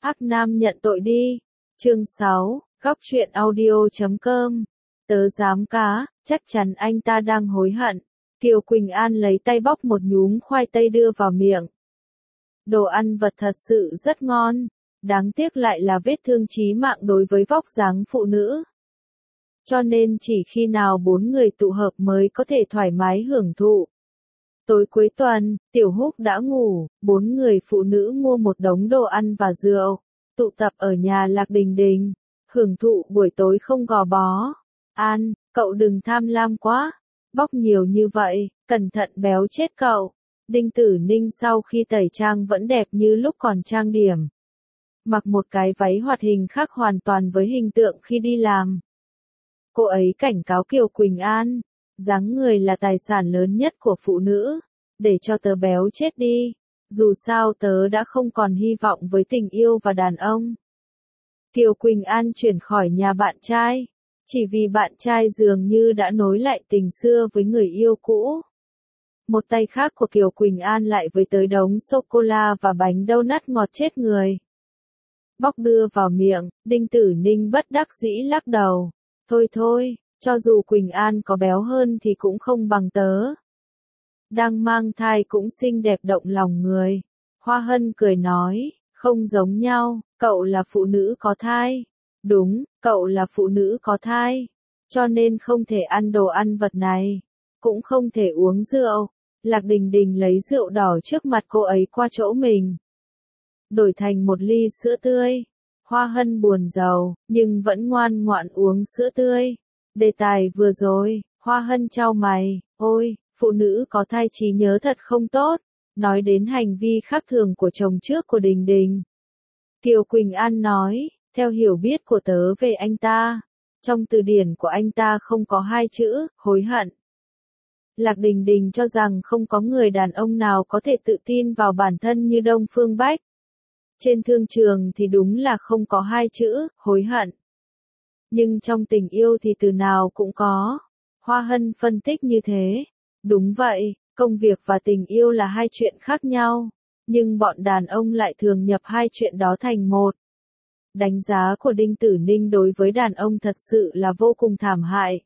Ác Nam nhận tội đi. Chương 6, góc truyện audio.com. Tớ dám cá, chắc chắn anh ta đang hối hận. Kiều Quỳnh An lấy tay bóc một nhúm khoai tây đưa vào miệng. Đồ ăn vật thật sự rất ngon, đáng tiếc lại là vết thương chí mạng đối với vóc dáng phụ nữ. Cho nên chỉ khi nào 4 người tụ hợp mới có thể thoải mái hưởng thụ. Tối cuối tuần, Tiểu Húc đã ngủ, 4 người phụ nữ mua một đống đồ ăn và rượu, tụ tập ở nhà Lạc Đình Đình, hưởng thụ buổi tối không gò bó. An, cậu đừng tham lam quá, bóc nhiều như vậy, cẩn thận béo chết cậu. Đinh Tử Ninh sau khi tẩy trang vẫn đẹp như lúc còn trang điểm. Mặc một cái váy hoạt hình khác hoàn toàn với hình tượng khi đi làm. Cô ấy cảnh cáo Kiều Quỳnh An, dáng người là tài sản lớn nhất của phụ nữ, để cho tớ béo chết đi, dù sao tớ đã không còn hy vọng với tình yêu và đàn ông. Kiều Quỳnh An chuyển khỏi nhà bạn trai, chỉ vì bạn trai dường như đã nối lại tình xưa với người yêu cũ. Một tay khác của Kiều Quỳnh An lại với tới đống sô-cô-la và bánh donut ngọt chết người. Bóc đưa vào miệng, Đinh Tử Ninh bất đắc dĩ lắc đầu. Thôi thôi, cho dù Quỳnh An có béo hơn thì cũng không bằng tớ. Đang mang thai cũng xinh đẹp động lòng người. Hoa Hân cười nói, không giống nhau, cậu là phụ nữ có thai. Đúng, cậu là phụ nữ có thai. Cho nên không thể ăn đồ ăn vật này. Cũng không thể uống rượu. Lạc Đình Đình lấy rượu đỏ trước mặt cô ấy qua chỗ mình. Đổi thành một ly sữa tươi. Hoa Hân buồn rầu, nhưng vẫn ngoan ngoãn uống sữa tươi. Đề tài vừa rồi, Hoa Hân chau mày, ôi, phụ nữ có thai trí nhớ thật không tốt. Nói đến hành vi khác thường của chồng trước của Đình Đình. Kiều Quỳnh An nói, theo hiểu biết của tớ về anh ta, trong từ điển của anh ta không có hai chữ, hối hận. Lạc Đình Đình cho rằng không có người đàn ông nào có thể tự tin vào bản thân như Đông Phương Bách. Trên thương trường thì đúng là không có hai chữ, hối hận. Nhưng trong tình yêu thì từ nào cũng có. Hoa Hân phân tích như thế. Đúng vậy, công việc và tình yêu là hai chuyện khác nhau. Nhưng bọn đàn ông lại thường nhập hai chuyện đó thành một. Đánh giá của Đinh Tử Ninh đối với đàn ông thật sự là vô cùng thảm hại.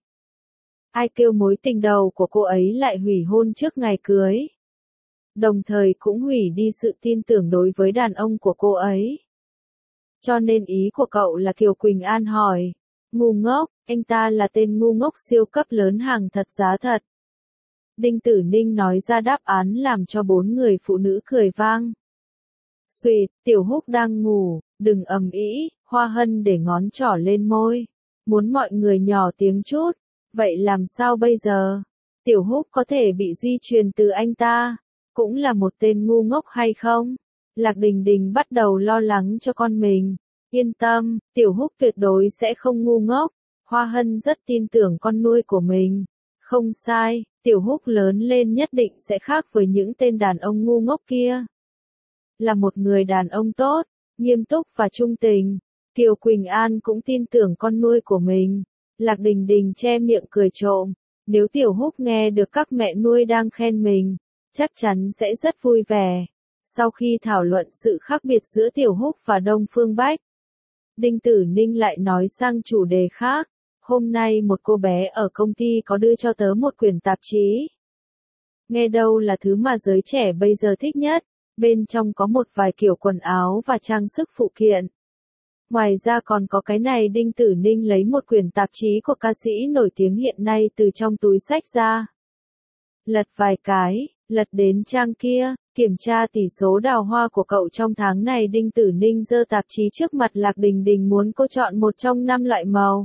Ai kêu mối tình đầu của cô ấy lại hủy hôn trước ngày cưới. Đồng thời cũng hủy đi sự tin tưởng đối với đàn ông của cô ấy. Cho nên ý của cậu là Kiều Quỳnh An hỏi. Ngu ngốc, anh ta là tên ngu ngốc siêu cấp lớn hàng thật giá thật. Đinh Tử Ninh nói ra đáp án làm cho 4 người phụ nữ cười vang. Xuyệt, Tiểu Húc đang ngủ, đừng ầm ĩ. Hoa Hân để ngón trỏ lên môi. Muốn mọi người nhỏ tiếng chút. Vậy làm sao bây giờ? Tiểu Húc có thể bị di truyền từ anh ta. Cũng là một tên ngu ngốc hay không? Lạc Đình Đình bắt đầu lo lắng cho con mình. Yên tâm, Tiểu Húc tuyệt đối sẽ không ngu ngốc. Hoa Hân rất tin tưởng con nuôi của mình. Không sai, Tiểu Húc lớn lên nhất định sẽ khác với những tên đàn ông ngu ngốc kia. Là một người đàn ông tốt, nghiêm túc và trung tình. Kiều Quỳnh An cũng tin tưởng con nuôi của mình. Lạc Đình Đình che miệng cười trộm. Nếu Tiểu Húc nghe được các mẹ nuôi đang khen mình, chắc chắn sẽ rất vui vẻ. Sau khi thảo luận sự khác biệt giữa Tiểu Húc và Đông Phương Bách, Đinh Tử Ninh lại nói sang chủ đề khác. Hôm nay một cô bé ở công ty có đưa cho tớ một quyển tạp chí. Nghe đâu là thứ mà giới trẻ bây giờ thích nhất. Bên trong có một vài kiểu quần áo và trang sức phụ kiện. Ngoài ra còn có cái này. Đinh Tử Ninh lấy một quyển tạp chí của ca sĩ nổi tiếng hiện nay từ trong túi xách ra. Lật vài cái, lật đến trang kia, kiểm tra tỷ số đào hoa của cậu trong tháng này. Đinh Tử Ninh giơ tạp chí trước mặt Lạc Đình Đình muốn cô chọn một trong 5 loại màu.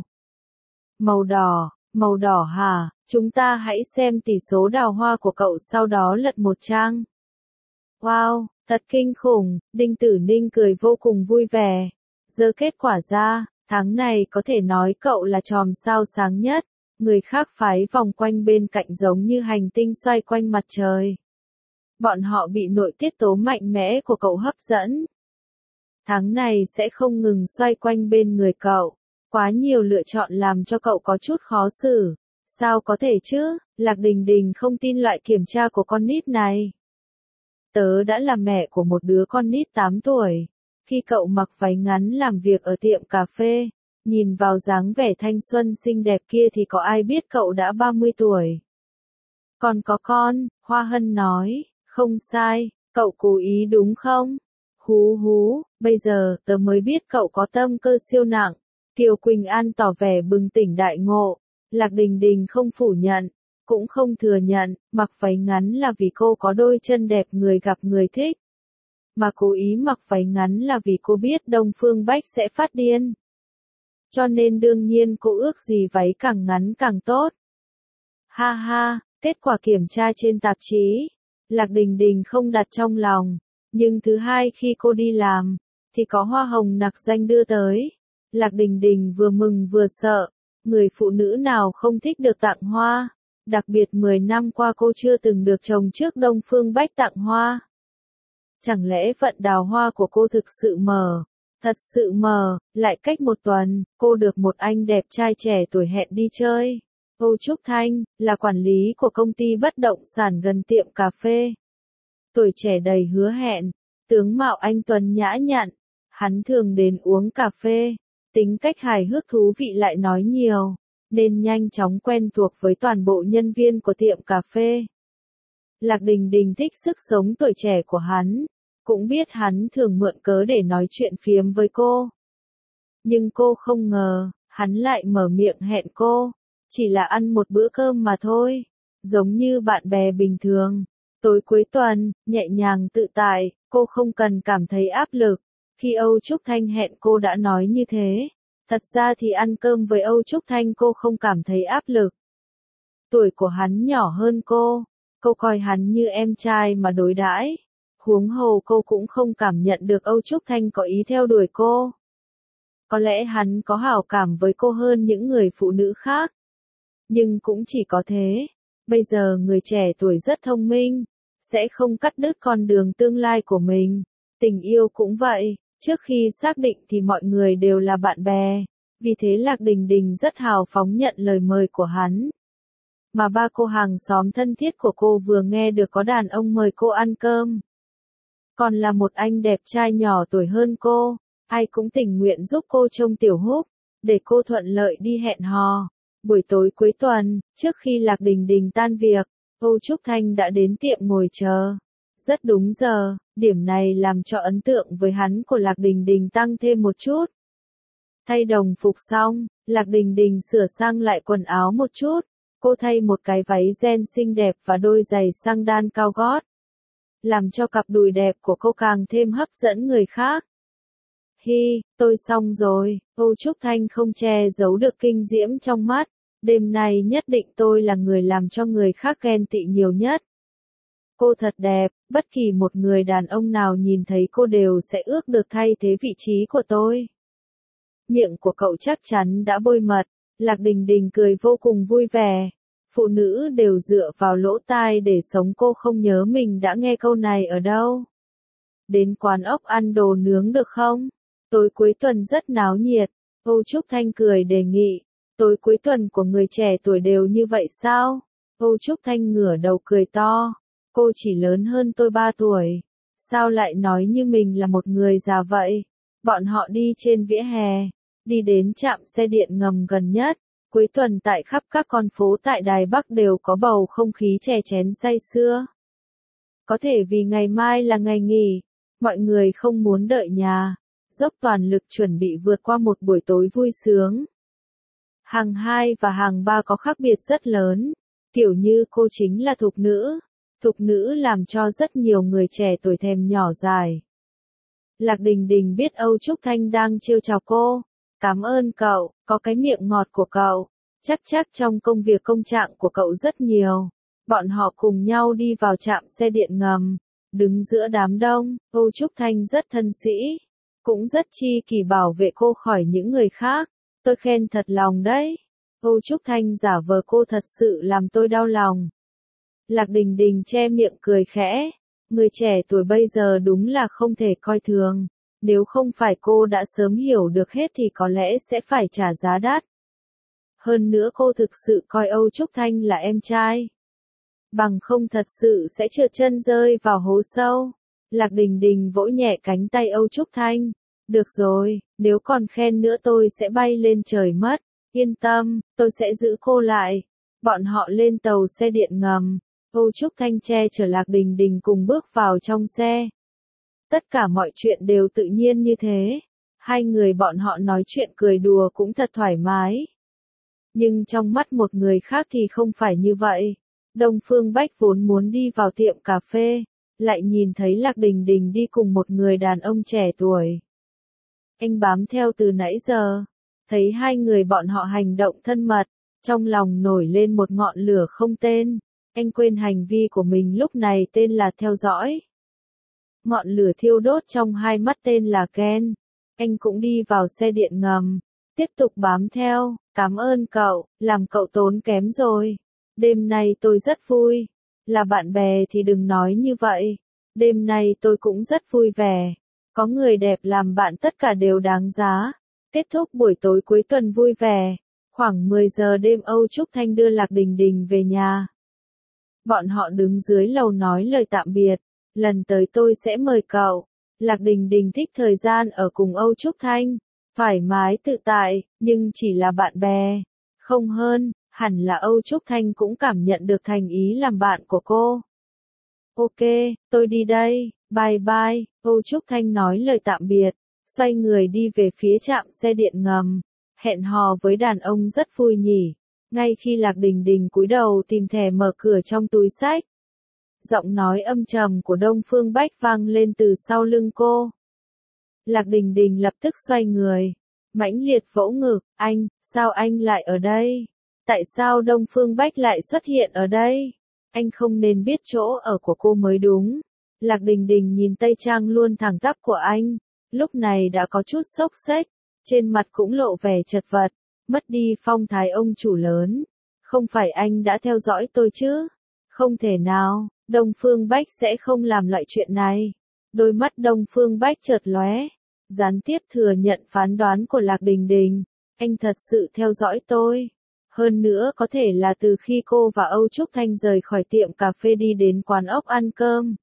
Màu đỏ hả? Chúng ta hãy xem tỷ số đào hoa của cậu sau đó lật một trang. Wow, thật kinh khủng, Đinh Tử Ninh cười vô cùng vui vẻ. Giơ kết quả ra, tháng này có thể nói cậu là chòm sao sáng nhất. Người khác phái vòng quanh bên cạnh giống như hành tinh xoay quanh mặt trời. Bọn họ bị nội tiết tố mạnh mẽ của cậu hấp dẫn. Tháng này sẽ không ngừng xoay quanh bên người cậu. Quá nhiều lựa chọn làm cho cậu có chút khó xử. Sao có thể chứ? Lạc Đình Đình không tin loại kiểm tra của con nít này. Tớ đã là mẹ của một đứa con nít 8 tuổi. Khi cậu mặc váy ngắn làm việc ở tiệm cà phê, nhìn vào dáng vẻ thanh xuân xinh đẹp kia thì có ai biết cậu đã 30 tuổi. Còn có con, Hoa Hân nói, không sai, cậu cố ý đúng không? Hú hú, bây giờ tớ mới biết cậu có tâm cơ siêu nặng. Kiều Quỳnh An tỏ vẻ bừng tỉnh đại ngộ. Lạc Đình Đình không phủ nhận, cũng không thừa nhận, mặc váy ngắn là vì cô có đôi chân đẹp người gặp người thích. Mà cố ý mặc váy ngắn là vì cô biết Đông Phương Bách sẽ phát điên. Cho nên đương nhiên cô ước gì váy càng ngắn càng tốt. Ha ha, kết quả kiểm tra trên tạp chí, Lạc Đình Đình không đặt trong lòng, nhưng thứ hai khi cô đi làm, thì có hoa hồng nặc danh đưa tới. Lạc Đình Đình vừa mừng vừa sợ, người phụ nữ nào không thích được tặng hoa, đặc biệt 10 năm qua cô chưa từng được chồng trước Đông Phương Bách tặng hoa. Chẳng lẽ vận đào hoa của cô thực sự mờ? Thật sự mờ, lại cách một tuần, cô được một anh đẹp trai trẻ tuổi hẹn đi chơi. Âu Trúc Thanh, là quản lý của công ty bất động sản gần tiệm cà phê. Tuổi trẻ đầy hứa hẹn, tướng mạo anh tuấn nhã nhặn, hắn thường đến uống cà phê, tính cách hài hước thú vị lại nói nhiều, nên nhanh chóng quen thuộc với toàn bộ nhân viên của tiệm cà phê. Lạc Đình Đình thích sức sống tuổi trẻ của hắn, cũng biết hắn thường mượn cớ để nói chuyện phiếm với cô. Nhưng cô không ngờ, hắn lại mở miệng hẹn cô, chỉ là ăn một bữa cơm mà thôi, giống như bạn bè bình thường. Tối cuối tuần, nhẹ nhàng tự tại, cô không cần cảm thấy áp lực. Khi Âu Trúc Thanh hẹn cô đã nói như thế. Thật ra thì ăn cơm với Âu Trúc Thanh cô không cảm thấy áp lực. Tuổi của hắn nhỏ hơn cô coi hắn như em trai mà đối đãi. Huống hồ cô cũng không cảm nhận được Âu Trúc Thanh có ý theo đuổi cô. Có lẽ hắn có hảo cảm với cô hơn những người phụ nữ khác. Nhưng cũng chỉ có thế. Bây giờ người trẻ tuổi rất thông minh, sẽ không cắt đứt con đường tương lai của mình. Tình yêu cũng vậy, trước khi xác định thì mọi người đều là bạn bè. Vì thế Lạc Đình Đình rất hào phóng nhận lời mời của hắn. Mà ba cô hàng xóm thân thiết của cô vừa nghe được có đàn ông mời cô ăn cơm. Còn là một anh đẹp trai nhỏ tuổi hơn cô, ai cũng tình nguyện giúp cô trông tiểu húc, để cô thuận lợi đi hẹn hò. Buổi tối cuối tuần, trước khi Lạc Đình Đình tan việc, Âu Trúc Thanh đã đến tiệm ngồi chờ. Rất đúng giờ, điểm này làm cho ấn tượng với hắn của Lạc Đình Đình tăng thêm một chút. Thay đồng phục xong, Lạc Đình Đình sửa sang lại quần áo một chút. Cô thay một cái váy ren xinh đẹp và đôi giày xăng đan cao gót. Làm cho cặp đùi đẹp của cô càng thêm hấp dẫn người khác. Hi, tôi xong rồi, Âu Trúc Thanh không che giấu được kinh diễm trong mắt. Đêm nay nhất định tôi là người làm cho người khác ghen tị nhiều nhất. Cô thật đẹp, bất kỳ một người đàn ông nào nhìn thấy cô đều sẽ ước được thay thế vị trí của tôi. Miệng của cậu chắc chắn đã bôi mật, Lạc Đình Đình cười vô cùng vui vẻ. Phụ nữ đều dựa vào lỗ tai để sống, cô không nhớ mình đã nghe câu này ở đâu. Đến quán ốc ăn đồ nướng được không? Tối cuối tuần rất náo nhiệt, Âu Trúc Thanh cười đề nghị. Tối cuối tuần của người trẻ tuổi đều như vậy sao? Âu Trúc Thanh ngửa đầu cười to. Cô chỉ lớn hơn tôi 3 tuổi. Sao lại nói như mình là một người già vậy? Bọn họ đi trên vỉa hè, đi đến trạm xe điện ngầm gần nhất. Cuối tuần tại khắp các con phố tại Đài Bắc đều có bầu không khí chè chén say sưa. Có thể vì ngày mai là ngày nghỉ, mọi người không muốn đợi nhà, dốc toàn lực chuẩn bị vượt qua một buổi tối vui sướng. Hàng 2 và hàng 3 có khác biệt rất lớn, kiểu như cô chính là thục nữ làm cho rất nhiều người trẻ tuổi thèm nhỏ dài. Lạc Đình Đình biết Âu Trúc Thanh đang trêu chọc cô. Cảm ơn cậu, có cái miệng ngọt của cậu. Chắc trong công việc công trạng của cậu rất nhiều. Bọn họ cùng nhau đi vào trạm xe điện ngầm. Đứng giữa đám đông, Âu Trúc Thanh rất thân sĩ. Cũng rất chi kỷ bảo vệ cô khỏi những người khác. Tôi khen thật lòng đấy. Âu Trúc Thanh giả vờ cô thật sự làm tôi đau lòng. Lạc Đình Đình che miệng cười khẽ. Người trẻ tuổi bây giờ đúng là không thể coi thường. Nếu không phải cô đã sớm hiểu được hết thì có lẽ sẽ phải trả giá đắt. Hơn nữa cô thực sự coi Âu Trúc Thanh là em trai. Bằng không thật sự sẽ trượt chân rơi vào hố sâu. Lạc Đình Đình vỗ nhẹ cánh tay Âu Trúc Thanh. Được rồi, nếu còn khen nữa tôi sẽ bay lên trời mất. Yên tâm, tôi sẽ giữ cô lại. Bọn họ lên tàu xe điện ngầm. Âu Trúc Thanh che chở Lạc Đình Đình cùng bước vào trong xe. Tất cả mọi chuyện đều tự nhiên như thế. Hai người bọn họ nói chuyện cười đùa cũng thật thoải mái. Nhưng trong mắt một người khác thì không phải như vậy. Đông Phương Bách vốn muốn đi vào tiệm cà phê, lại nhìn thấy Lạc Đình Đình đi cùng một người đàn ông trẻ tuổi. Anh bám theo từ nãy giờ, thấy hai người bọn họ hành động thân mật, trong lòng nổi lên một ngọn lửa không tên. Anh quên hành vi của mình lúc này tên là theo dõi. Ngọn lửa thiêu đốt trong hai mắt tên là Ken. Anh cũng đi vào xe điện ngầm, tiếp tục bám theo. Cảm ơn cậu, làm cậu tốn kém rồi. Đêm nay tôi rất vui. Là bạn bè thì đừng nói như vậy. Đêm nay tôi cũng rất vui vẻ. Có người đẹp làm bạn tất cả đều đáng giá. Kết thúc buổi tối cuối tuần vui vẻ. Khoảng 10 giờ đêm Âu Trúc Thanh đưa Lạc Đình Đình về nhà. Bọn họ đứng dưới lầu nói lời tạm biệt. Lần tới tôi sẽ mời cậu. Lạc Đình Đình thích thời gian ở cùng Âu Trúc Thanh. Thoải mái tự tại, nhưng chỉ là bạn bè. Không hơn, hẳn là Âu Trúc Thanh cũng cảm nhận được thành ý làm bạn của cô. Ok, tôi đi đây, bye bye, Âu Trúc Thanh nói lời tạm biệt, xoay người đi về phía trạm xe điện ngầm. Hẹn hò với đàn ông rất vui nhỉ. Ngay khi Lạc Đình Đình cúi đầu tìm thẻ mở cửa trong túi xách, giọng nói âm trầm của Đông Phương Bách vang lên từ sau lưng cô. Lạc Đình Đình lập tức xoay người, mãnh liệt vỗ ngực, anh, sao anh lại ở đây? Tại sao Đông Phương Bách lại xuất hiện ở đây? Anh không nên biết chỗ ở của cô mới đúng. Lạc Đình Đình nhìn tây trang luôn thẳng tắp của anh, lúc này đã có chút xốc xếch, trên mặt cũng lộ vẻ chật vật, mất đi phong thái ông chủ lớn. Không phải anh đã theo dõi tôi chứ? Không thể nào, Đông Phương Bách sẽ không làm loại chuyện này. Đôi mắt Đông Phương Bách chợt lóe, gián tiếp thừa nhận phán đoán của Lạc Đình Đình. Anh thật sự theo dõi tôi. Hơn nữa có thể là từ khi cô và Âu Trúc Thanh rời khỏi tiệm cà phê đi đến quán ốc ăn cơm.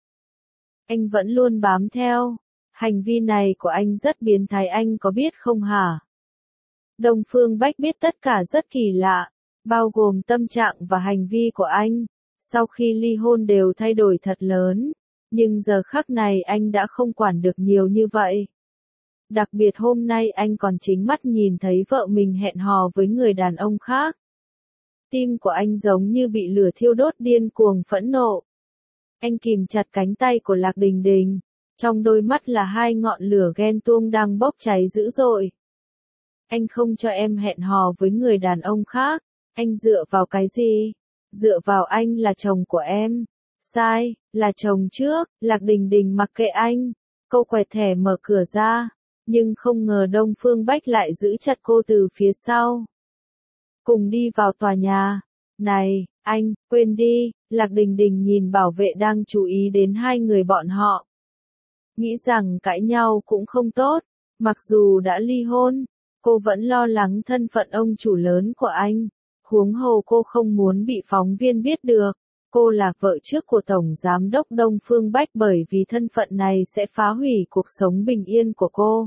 Anh vẫn luôn bám theo. Hành vi này của anh rất biến thái, anh có biết không hả? Đông Phương Bách biết tất cả rất kỳ lạ, bao gồm tâm trạng và hành vi của anh. Sau khi ly hôn đều thay đổi thật lớn. Nhưng giờ khắc này anh đã không quản được nhiều như vậy. Đặc biệt hôm nay anh còn chính mắt nhìn thấy vợ mình hẹn hò với người đàn ông khác. Tim của anh giống như bị lửa thiêu đốt điên cuồng phẫn nộ. Anh kìm chặt cánh tay của Lạc Đình Đình. Trong đôi mắt là hai ngọn lửa ghen tuông đang bốc cháy dữ dội. Anh không cho em hẹn hò với người đàn ông khác. Anh dựa vào cái gì? Dựa vào anh là chồng của em. Sai, là chồng trước. Lạc Đình Đình mặc kệ anh. Cô quẹt thẻ mở cửa ra. Nhưng không ngờ Đông Phương Bách lại giữ chặt cô từ phía sau. Cùng đi vào tòa nhà. Này, anh, quên đi. Lạc Đình Đình nhìn bảo vệ đang chú ý đến hai người bọn họ. Nghĩ rằng cãi nhau cũng không tốt. Mặc dù đã ly hôn, cô vẫn lo lắng thân phận ông chủ lớn của anh. Huống hồ cô không muốn bị phóng viên biết được. Cô là vợ trước của Tổng Giám đốc Đông Phương Bách, bởi vì thân phận này sẽ phá hủy cuộc sống bình yên của cô.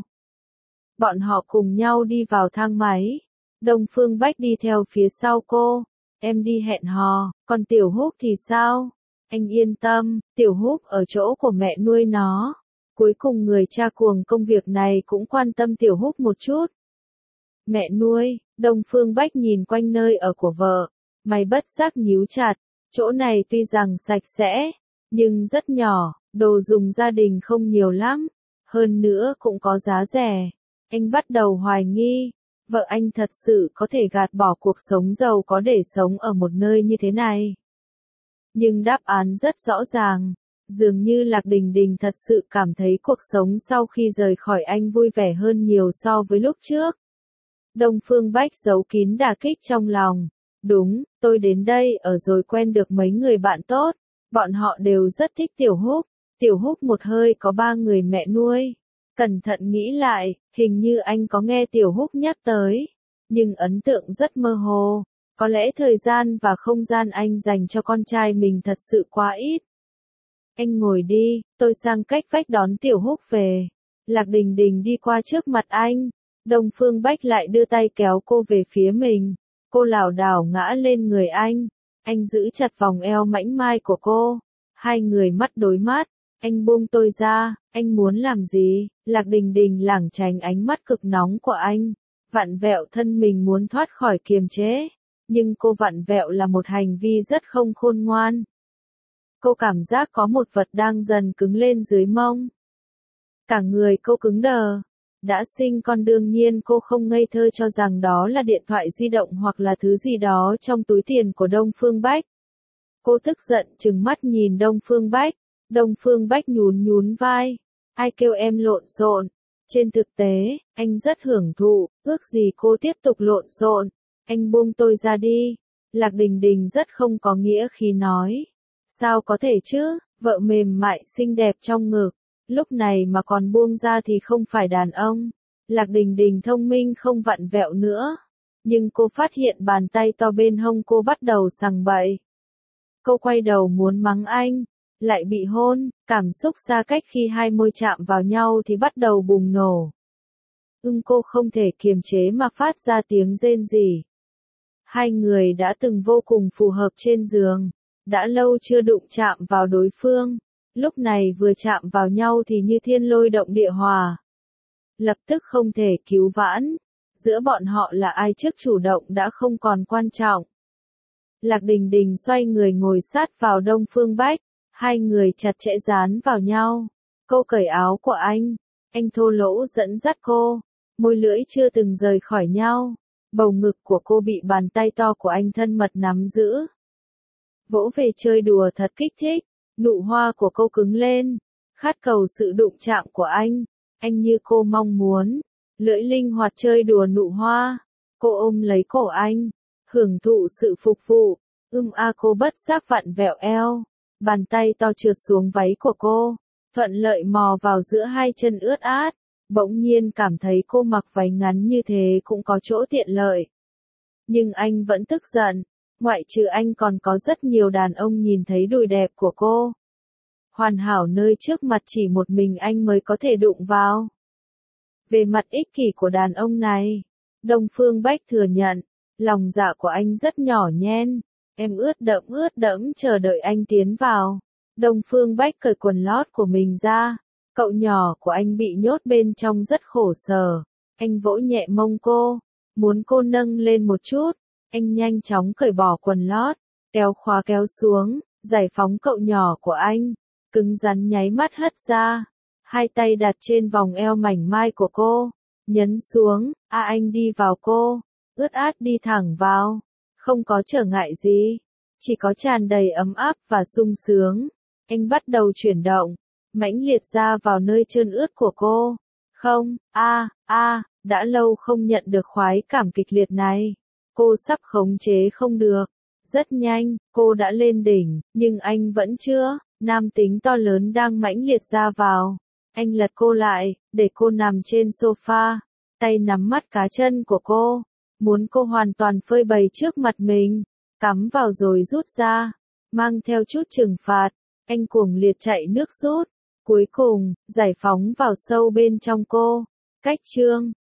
Bọn họ cùng nhau đi vào thang máy. Đông Phương Bách đi theo phía sau cô. Em đi hẹn hò, còn Tiểu Húc thì sao? Anh yên tâm, Tiểu Húc ở chỗ của mẹ nuôi nó. Cuối cùng người cha cuồng công việc này cũng quan tâm Tiểu Húc một chút. Mẹ nuôi, Đông Phương Bách nhìn quanh nơi ở của vợ. Mày bất giác nhíu chặt. Chỗ này tuy rằng sạch sẽ, nhưng rất nhỏ, đồ dùng gia đình không nhiều lắm. Hơn nữa cũng có giá rẻ. Anh bắt đầu hoài nghi, vợ anh thật sự có thể gạt bỏ cuộc sống giàu có để sống ở một nơi như thế này. Nhưng đáp án rất rõ ràng. Dường như Lạc Đình Đình thật sự cảm thấy cuộc sống sau khi rời khỏi anh vui vẻ hơn nhiều so với lúc trước. Đông Phương Bách giấu kín đả kích trong lòng. Đúng, tôi đến đây ở rồi quen được mấy người bạn tốt. Bọn họ đều rất thích Tiểu Húc. Tiểu Húc một hơi có 3 người mẹ nuôi. Cẩn thận nghĩ lại, hình như anh có nghe Tiểu Húc nhắc tới. Nhưng ấn tượng rất mơ hồ. Có lẽ thời gian và không gian anh dành cho con trai mình thật sự quá ít. Anh ngồi đi, tôi sang cách vách đón Tiểu Húc về. Lạc Đình Đình đi qua trước mặt anh. Đông Phương Bách lại đưa tay kéo cô về phía mình. Cô lảo đảo ngã lên người anh. Anh giữ chặt vòng eo mảnh mai của cô. Hai người mắt đối mắt. Anh buông tôi ra, anh muốn làm gì? Lạc Đình Đình lảng tránh ánh mắt cực nóng của anh. Vặn vẹo thân mình muốn thoát khỏi kiềm chế. Nhưng cô vặn vẹo là một hành vi rất không khôn ngoan. Cô cảm giác có một vật đang dần cứng lên dưới mông. Cả người cô cứng đờ. Đã sinh con đương nhiên cô không ngây thơ cho rằng đó là điện thoại di động hoặc là thứ gì đó trong túi tiền của Đông Phương Bách. Cô tức giận trừng mắt nhìn Đông Phương Bách. Đông Phương Bách nhún nhún vai. Ai kêu em lộn xộn? Trên thực tế, anh rất hưởng thụ, ước gì cô tiếp tục lộn xộn. Anh buông tôi ra đi. Lạc Đình Đình rất không có nghĩa khi nói. Sao có thể chứ, vợ mềm mại xinh đẹp trong ngực. Lúc này mà còn buông ra thì không phải đàn ông. Lạc Đình Đình thông minh không vặn vẹo nữa. Nhưng cô phát hiện bàn tay to bên hông cô bắt đầu sằng bậy. Cô quay đầu muốn mắng anh. Lại bị hôn, cảm xúc xa cách khi hai môi chạm vào nhau thì bắt đầu bùng nổ. Cô không thể kiềm chế mà phát ra tiếng rên rỉ. Hai người đã từng vô cùng phù hợp trên giường. Đã lâu chưa đụng chạm vào đối phương. Lúc này vừa chạm vào nhau thì như thiên lôi động địa hòa. Lập tức không thể cứu vãn. Giữa bọn họ là ai trước chủ động đã không còn quan trọng. Lạc Đình Đình xoay người ngồi sát vào Đông Phương Bách. Hai người chặt chẽ dán vào nhau. Cô cởi áo của anh. Anh thô lỗ dẫn dắt cô. Môi lưỡi chưa từng rời khỏi nhau. Bầu ngực của cô bị bàn tay to của anh thân mật nắm giữ. Vỗ về chơi đùa thật kích thích. Nụ hoa của cô cứng lên. Khát cầu sự đụng chạm của anh. Anh như cô mong muốn. Lưỡi linh hoạt chơi đùa nụ hoa. Cô ôm lấy cổ anh. Hưởng thụ sự phục vụ. Cô bất giác vặn vẹo eo. Bàn tay to trượt xuống váy của cô. Thuận lợi mò vào giữa hai chân ướt át. Bỗng nhiên cảm thấy cô mặc váy ngắn như thế cũng có chỗ tiện lợi. Nhưng anh vẫn tức giận. Ngoại trừ anh còn có rất nhiều đàn ông nhìn thấy đùi đẹp của cô. Hoàn hảo nơi trước mặt chỉ một mình anh mới có thể đụng vào. Về mặt ích kỷ của đàn ông này, Đông Phương Bách thừa nhận, lòng dạ của anh rất nhỏ nhen. Em ướt đẫm chờ đợi anh tiến vào. Đông Phương Bách cởi quần lót của mình ra. Cậu nhỏ của anh bị nhốt bên trong rất khổ sở. Anh vỗ nhẹ mông cô, muốn cô nâng lên một chút. Anh nhanh chóng cởi bỏ quần lót, kéo khóa kéo xuống, giải phóng cậu nhỏ của anh. Cứng rắn nháy mắt hất ra. Hai tay đặt trên vòng eo mảnh mai của cô. Nhấn xuống, anh đi vào cô. Ướt át đi thẳng vào. Không có trở ngại gì. Chỉ có tràn đầy ấm áp và sung sướng. Anh bắt đầu chuyển động. Mãnh liệt ra vào nơi trơn ướt của cô. Không, đã lâu không nhận được khoái cảm kịch liệt này. Cô sắp khống chế không được. Rất nhanh, cô đã lên đỉnh, nhưng anh vẫn chưa. Nam tính to lớn đang mãnh liệt ra vào. Anh lật cô lại, để cô nằm trên sofa. Tay nắm mắt cá chân của cô. Muốn cô hoàn toàn phơi bày trước mặt mình. Cắm vào rồi rút ra. Mang theo chút trừng phạt. Anh cuồng liệt chạy nước rút. Cuối cùng, giải phóng vào sâu bên trong cô. Cách chương